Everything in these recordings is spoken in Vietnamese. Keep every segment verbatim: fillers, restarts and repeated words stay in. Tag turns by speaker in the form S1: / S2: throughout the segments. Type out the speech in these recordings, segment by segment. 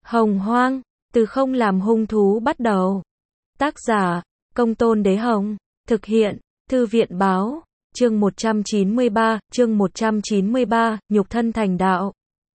S1: Hồng Hoang, từ không làm hung thú bắt đầu. Tác giả, Công Tôn Đế Hồng. Thực hiện, Thư viện Báo. Chương một trăm chín mươi ba, chương một trăm chín mươi ba, nhục thân thành đạo.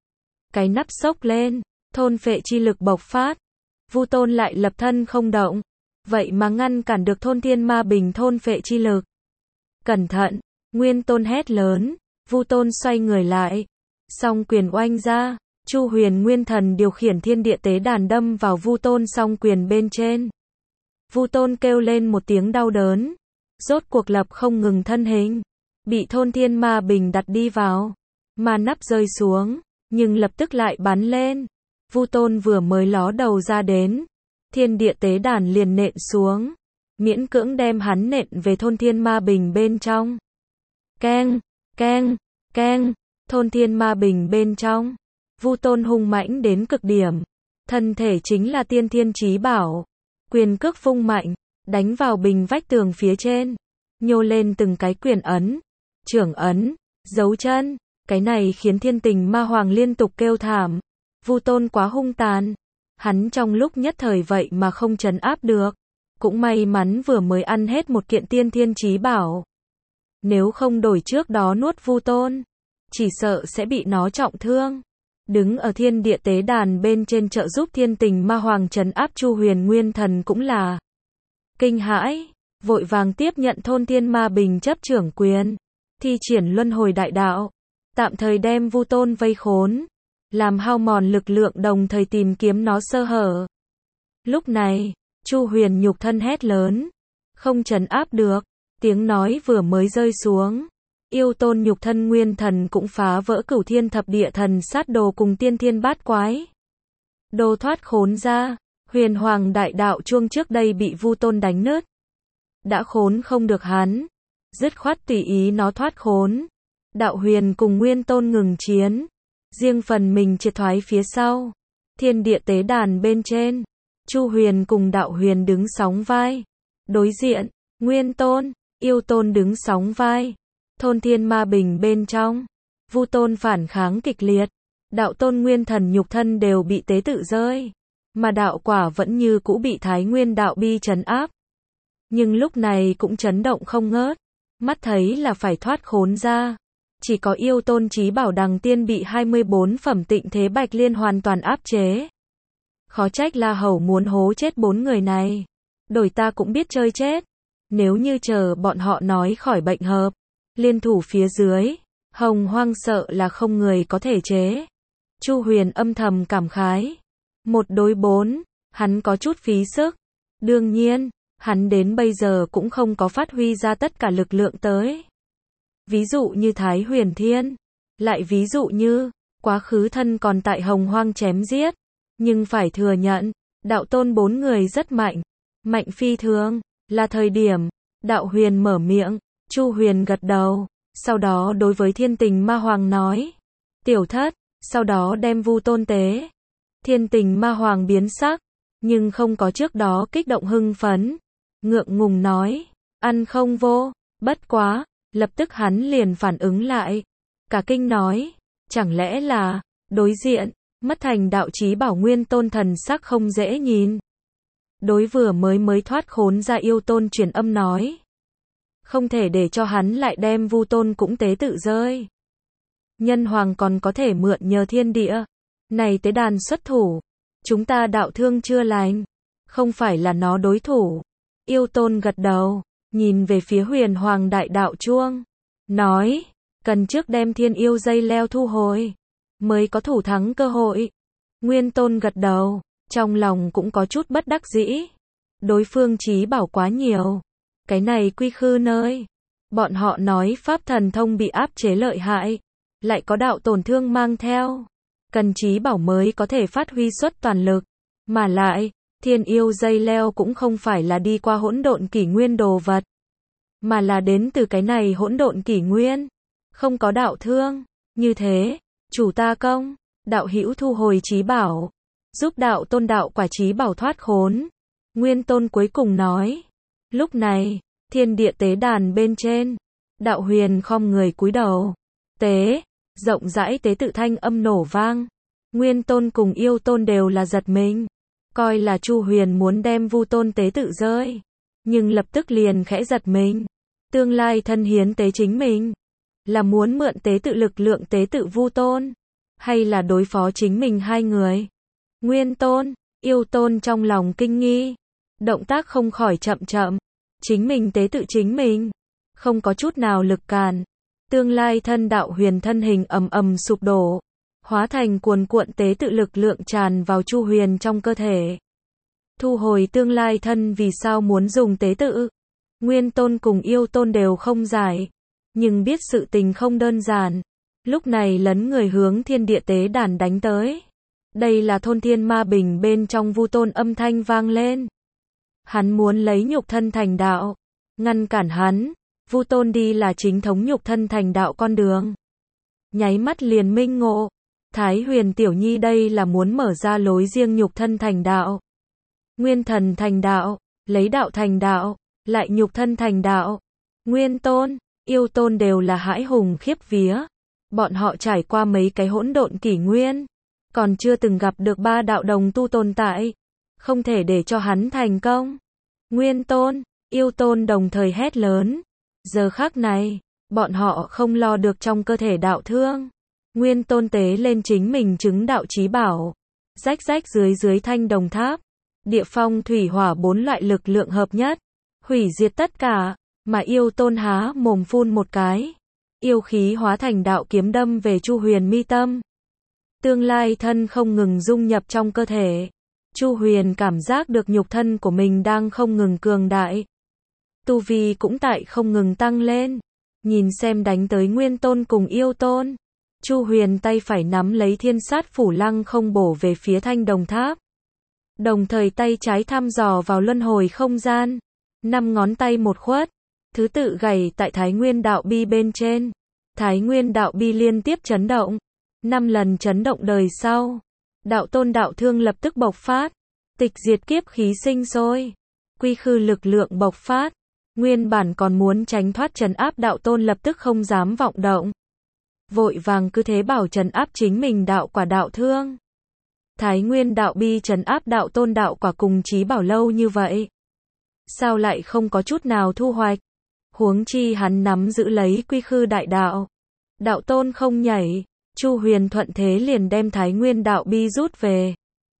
S1: Cái nắp xốc lên, thôn phệ chi lực bộc phát. Vu Tôn lại lập thân không động. Vậy mà ngăn cản được thôn thiên ma bình thôn phệ chi lực. Cẩn thận, Nguyên Tôn hét lớn. Vu Tôn xoay người lại. Song quyền oanh ra. Chu Huyền Nguyên Thần điều khiển thiên địa tế đàn đâm vào Vu Tôn song quyền bên trên. Vu Tôn kêu lên một tiếng đau đớn. Rốt cuộc lập không ngừng thân hình. Bị thôn thiên ma bình đặt đi vào. Ma nắp rơi xuống. Nhưng lập tức lại bắn lên. Vu Tôn vừa mới ló đầu ra đến. Thiên địa tế đàn liền nện xuống. Miễn cưỡng đem hắn nện về thôn thiên ma bình bên trong. Keng, keng, keng. Thôn thiên ma bình bên trong. Vu Tôn hung mãnh đến cực điểm. Thân thể chính là tiên thiên chí bảo. Quyền cước vung mạnh. Đánh vào bình vách tường phía trên. Nhô lên từng cái quyền ấn. Trưởng ấn. Dấu chân. Cái này khiến thiên tình ma hoàng liên tục kêu thảm. Vu Tôn quá hung tàn. Hắn trong lúc nhất thời vậy mà không trấn áp được. Cũng may mắn vừa mới ăn hết một kiện tiên thiên chí bảo. Nếu không đổi trước đó nuốt Vu Tôn, chỉ sợ sẽ bị nó trọng thương. Đứng ở thiên địa tế đàn bên trên trợ giúp thiên tình ma hoàng trấn áp Chu Huyền Nguyên Thần cũng là kinh hãi, vội vàng tiếp nhận thôn thiên ma bình chấp trưởng quyền, thi triển luân hồi đại đạo, tạm thời đem Vu Tôn vây khốn, làm hao mòn lực lượng đồng thời tìm kiếm nó sơ hở. Lúc này, Chu Huyền nhục thân hét lớn, không trấn áp được, tiếng nói vừa mới rơi xuống. Yêu Tôn nhục thân nguyên thần cũng phá vỡ cửu thiên thập địa thần sát đồ cùng tiên thiên bát quái. Đồ thoát khốn ra, huyền hoàng đại đạo chuông trước đây bị Vu Tôn đánh nứt. Đã khốn không được hắn, dứt khoát tùy ý nó thoát khốn. Đạo huyền cùng Nguyên Tôn ngừng chiến, riêng phần mình triệt thoái phía sau. Thiên địa tế đàn bên trên, Chu Huyền cùng đạo huyền đứng sóng vai. Đối diện, Nguyên Tôn, Yêu Tôn đứng sóng vai. Thôn thiên ma bình bên trong, Vu Tôn phản kháng kịch liệt. Đạo Tôn Nguyên Thần nhục thân đều bị tế tự rơi. Mà đạo quả vẫn như cũ bị Thái Nguyên đạo bi trấn áp. Nhưng lúc này cũng chấn động không ngớt. Mắt thấy là phải thoát khốn ra. Chỉ có Yêu Tôn chí bảo đằng tiên bị hai mươi bốn phẩm tịnh thế bạch liên hoàn toàn áp chế. Khó trách La Hầu muốn hố chết bốn người này. Đổi ta cũng biết chơi chết. Nếu như chờ bọn họ nói khỏi bệnh hợp, liên thủ phía dưới, Hồng Hoang sợ là không người có thể chế. Chu Huyền âm thầm cảm khái. Một đối bốn, hắn có chút phí sức. Đương nhiên, hắn đến bây giờ cũng không có phát huy ra tất cả lực lượng tới. Ví dụ như Thái Huyền Thiên, lại ví dụ như, quá khứ thân còn tại Hồng Hoang chém giết. Nhưng phải thừa nhận, đạo tôn bốn người rất mạnh. Mạnh phi thường, là thời điểm, đạo huyền mở miệng. Chu Huyền gật đầu, sau đó đối với thiên tình ma hoàng nói. Tiểu thất, sau đó đem Vu Tôn tế. Thiên tình ma hoàng biến sắc, nhưng không có trước đó kích động hưng phấn. Ngượng ngùng nói, ăn không vô, bất quá, lập tức hắn liền phản ứng lại. Cả kinh nói, chẳng lẽ là, đối diện, mất thành đạo chí bảo Nguyên Tôn thần sắc không dễ nhìn. Đối vừa mới mới thoát khốn ra Yêu Tôn truyền âm nói. Không thể để cho hắn lại đem Vu Tôn cũng tế tự rơi. Nhân hoàng còn có thể mượn nhờ thiên địa. Này tế đàn xuất thủ. Chúng ta đạo thương chưa lành. Không phải là nó đối thủ. Yêu Tôn gật đầu. Nhìn về phía huyền hoàng đại đạo chuông. Nói. Cần trước đem thiên yêu dây leo thu hồi. Mới có thủ thắng cơ hội. Nguyên Tôn gật đầu. Trong lòng cũng có chút bất đắc dĩ. Đối phương chí bảo quá nhiều. Cái này quy khư nơi. Bọn họ nói pháp thần thông bị áp chế lợi hại. Lại có đạo tổn thương mang theo. Cần chí bảo mới có thể phát huy suất toàn lực. Mà lại, thiên yêu dây leo cũng không phải là đi qua hỗn độn kỷ nguyên đồ vật. Mà là đến từ cái này hỗn độn kỷ nguyên. Không có đạo thương. Như thế, chủ ta công, đạo hữu thu hồi chí bảo. Giúp đạo tôn đạo quả chí bảo thoát khốn. Nguyên Tôn cuối cùng nói. Lúc này, thiên địa tế đàn bên trên, đạo huyền khom người cúi đầu. Tế, rộng rãi tế tự thanh âm nổ vang. Nguyên Tôn cùng Yêu Tôn đều là giật mình, coi là Chu Huyền muốn đem Vu Tôn tế tự rơi, nhưng lập tức liền khẽ giật mình. Tương lai thân hiến tế chính mình, là muốn mượn tế tự lực lượng tế tự Vu Tôn, hay là đối phó chính mình hai người? Nguyên Tôn, Yêu Tôn trong lòng kinh nghi, động tác không khỏi chậm chậm, chính mình tế tự chính mình, không có chút nào lực cản. Tương lai thân đạo huyền thân hình ầm ầm sụp đổ, hóa thành cuồn cuộn tế tự lực lượng tràn vào Chu Huyền trong cơ thể. Thu hồi tương lai thân vì sao muốn dùng tế tự? Nguyên Tôn cùng Yêu Tôn đều không giải, nhưng biết sự tình không đơn giản. Lúc này lấn người hướng thiên địa tế đàn đánh tới. Đây là thôn thiên ma bình bên trong Vu Tôn âm thanh vang lên. Hắn muốn lấy nhục thân thành đạo, ngăn cản hắn. Vu Tôn đi là chính thống nhục thân thành đạo con đường. Nháy mắt liền minh ngộ, Thái Huyền tiểu nhi đây là muốn mở ra lối riêng nhục thân thành đạo. Nguyên thần thành đạo, lấy đạo thành đạo, lại nhục thân thành đạo. Nguyên Tôn, Yêu Tôn đều là hãi hùng khiếp vía. Bọn họ trải qua mấy cái hỗn độn kỷ nguyên, còn chưa từng gặp được ba đạo đồng tu tồn tại, không thể để cho hắn thành công. Nguyên Tôn, Yêu Tôn đồng thời hét lớn. Giờ khắc này, bọn họ không lo được trong cơ thể đạo thương. Nguyên Tôn tế lên chính mình chứng đạo chí bảo, rách rách dưới dưới thanh đồng tháp, địa phong thủy hỏa bốn loại lực lượng hợp nhất, hủy diệt tất cả, mà Yêu Tôn há mồm phun một cái, yêu khí hóa thành đạo kiếm đâm về Chu Huyền mi tâm. Tương lai thân không ngừng dung nhập trong cơ thể. Chu Huyền cảm giác được nhục thân của mình đang không ngừng cường đại. Tu vi cũng tại không ngừng tăng lên. Nhìn xem đánh tới Nguyên Tôn cùng Yêu Tôn. Chu Huyền tay phải nắm lấy thiên sát phủ lăng không bổ về phía thanh đồng tháp. Đồng thời tay trái thăm dò vào luân hồi không gian. Năm ngón tay một khuất. Thứ tự gảy tại Thái Nguyên đạo bi bên trên. Thái Nguyên đạo bi liên tiếp chấn động. Năm lần chấn động đời sau. Đạo tôn đạo thương lập tức bộc phát. Tịch diệt kiếp khí sinh sôi. Quy khư lực lượng bộc phát. Nguyên bản còn muốn tránh thoát trấn áp đạo tôn lập tức không dám vọng động. Vội vàng cứ thế bảo trấn áp chính mình đạo quả đạo thương. Thái Nguyên đạo bi trấn áp đạo tôn đạo quả cùng chí bảo lâu như vậy. Sao lại không có chút nào thu hoạch? Huống chi hắn nắm giữ lấy quy khư đại đạo. Đạo tôn không nhảy, Chu Huyền thuận thế liền đem Thái Nguyên đạo bi rút về.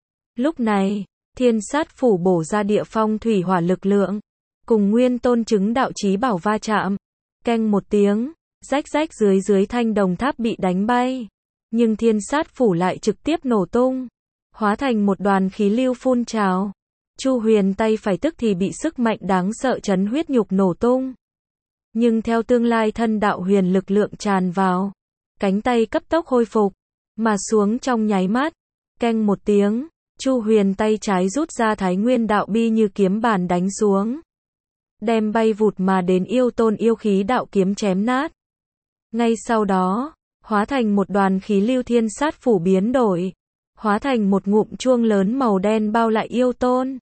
S1: Lúc này, thiên sát phủ bổ ra địa phong thủy hỏa lực lượng, cùng Nguyên Tôn chứng đạo chí bảo va chạm. Keng một tiếng, rách rách dưới dưới thanh đồng tháp bị đánh bay. Nhưng thiên sát phủ lại trực tiếp nổ tung, hóa thành một đoàn khí lưu phun trào. Chu Huyền tay phải tức thì bị sức mạnh đáng sợ chấn huyết nhục nổ tung. Nhưng theo tương lai thân đạo huyền lực lượng tràn vào, cánh tay cấp tốc hồi phục, mà xuống trong nháy mắt. Keng một tiếng, Chu Huyền tay trái rút ra Thái Nguyên đạo bi như kiếm bàn đánh xuống. Đem bay vụt mà đến Yêu Tôn yêu khí đạo kiếm chém nát. Ngay sau đó, hóa thành một đoàn khí lưu thiên sát phủ biến đổi. Hóa thành một ngụm chuông lớn màu đen bao lại Yêu Tôn.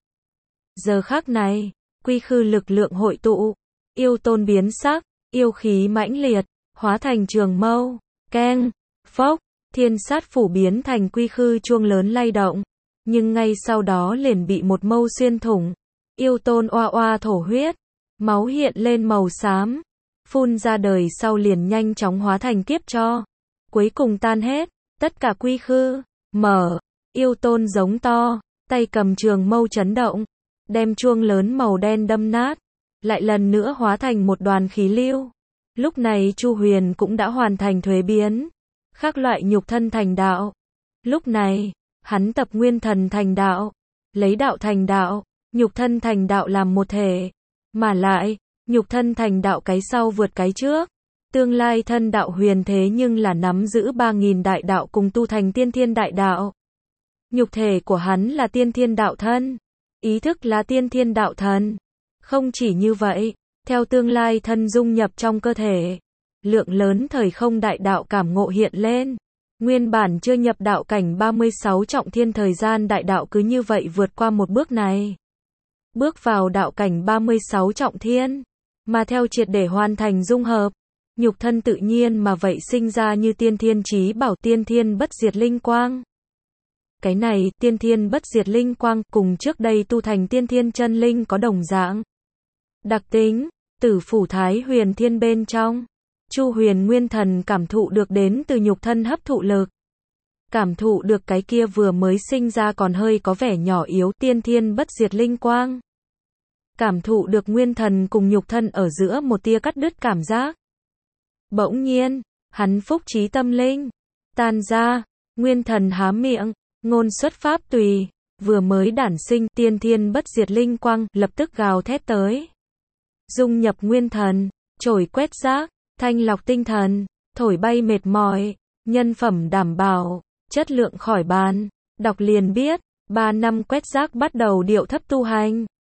S1: Giờ khắc này, quy khư lực lượng hội tụ. Yêu Tôn biến sắc, yêu khí mãnh liệt, hóa thành trường mâu. Keng, phốc, thiên sát phủ biến thành quy khư chuông lớn lay động. Nhưng ngay sau đó liền bị một mâu xuyên thủng. Yêu Tôn oa oa thổ huyết, máu hiện lên màu xám. Phun ra đời sau liền nhanh chóng hóa thành kiếp cho. Cuối cùng tan hết, tất cả quy khư, mở. Yêu Tôn giống to, tay cầm trường mâu chấn động. Đem chuông lớn màu đen đâm nát. Lại lần nữa hóa thành một đoàn khí lưu. Lúc này Chu Huyền cũng đã hoàn thành thuế biến. Khác loại nhục thân thành đạo. Lúc này, hắn tập nguyên thần thành đạo. Lấy đạo thành đạo, nhục thân thành đạo làm một thể. Mà lại, nhục thân thành đạo cái sau vượt cái trước. Tương lai thân đạo huyền thế nhưng là nắm giữ ba nghìn đại đạo cùng tu thành tiên thiên đại đạo. Nhục thể của hắn là tiên thiên đạo thân. Ý thức là tiên thiên đạo thần. Không chỉ như vậy, theo tương lai thân dung nhập trong cơ thể, lượng lớn thời không đại đạo cảm ngộ hiện lên. Nguyên bản chưa nhập đạo cảnh ba mươi sáu trọng thiên thời gian đại đạo cứ như vậy vượt qua một bước này. Bước vào đạo cảnh ba mươi sáu trọng thiên, mà theo triệt để hoàn thành dung hợp, nhục thân tự nhiên mà vậy sinh ra như tiên thiên chí bảo tiên thiên bất diệt linh quang. Cái này, tiên thiên bất diệt linh quang, cùng trước đây tu thành tiên thiên chân linh có đồng dạng. Đặc tính, tử phủ thái huyền thiên bên trong. Chu huyền nguyên thần cảm thụ được đến từ nhục thân hấp thụ lực. Cảm thụ được cái kia vừa mới sinh ra còn hơi có vẻ nhỏ yếu tiên thiên bất diệt linh quang. Cảm thụ được nguyên thần cùng nhục thân ở giữa một tia cắt đứt cảm giác. Bỗng nhiên, hắn phúc trí tâm linh, tan ra, nguyên thần há miệng, ngôn xuất pháp tùy, vừa mới đản sinh tiên thiên bất diệt linh quang, lập tức gào thét tới. Dung nhập nguyên thần, trổi quét rác, thanh lọc tinh thần, thổi bay mệt mỏi, nhân phẩm đảm bảo, chất lượng khỏi bàn, đọc liền biết, ba năm quét rác bắt đầu điệu thấp tu hành.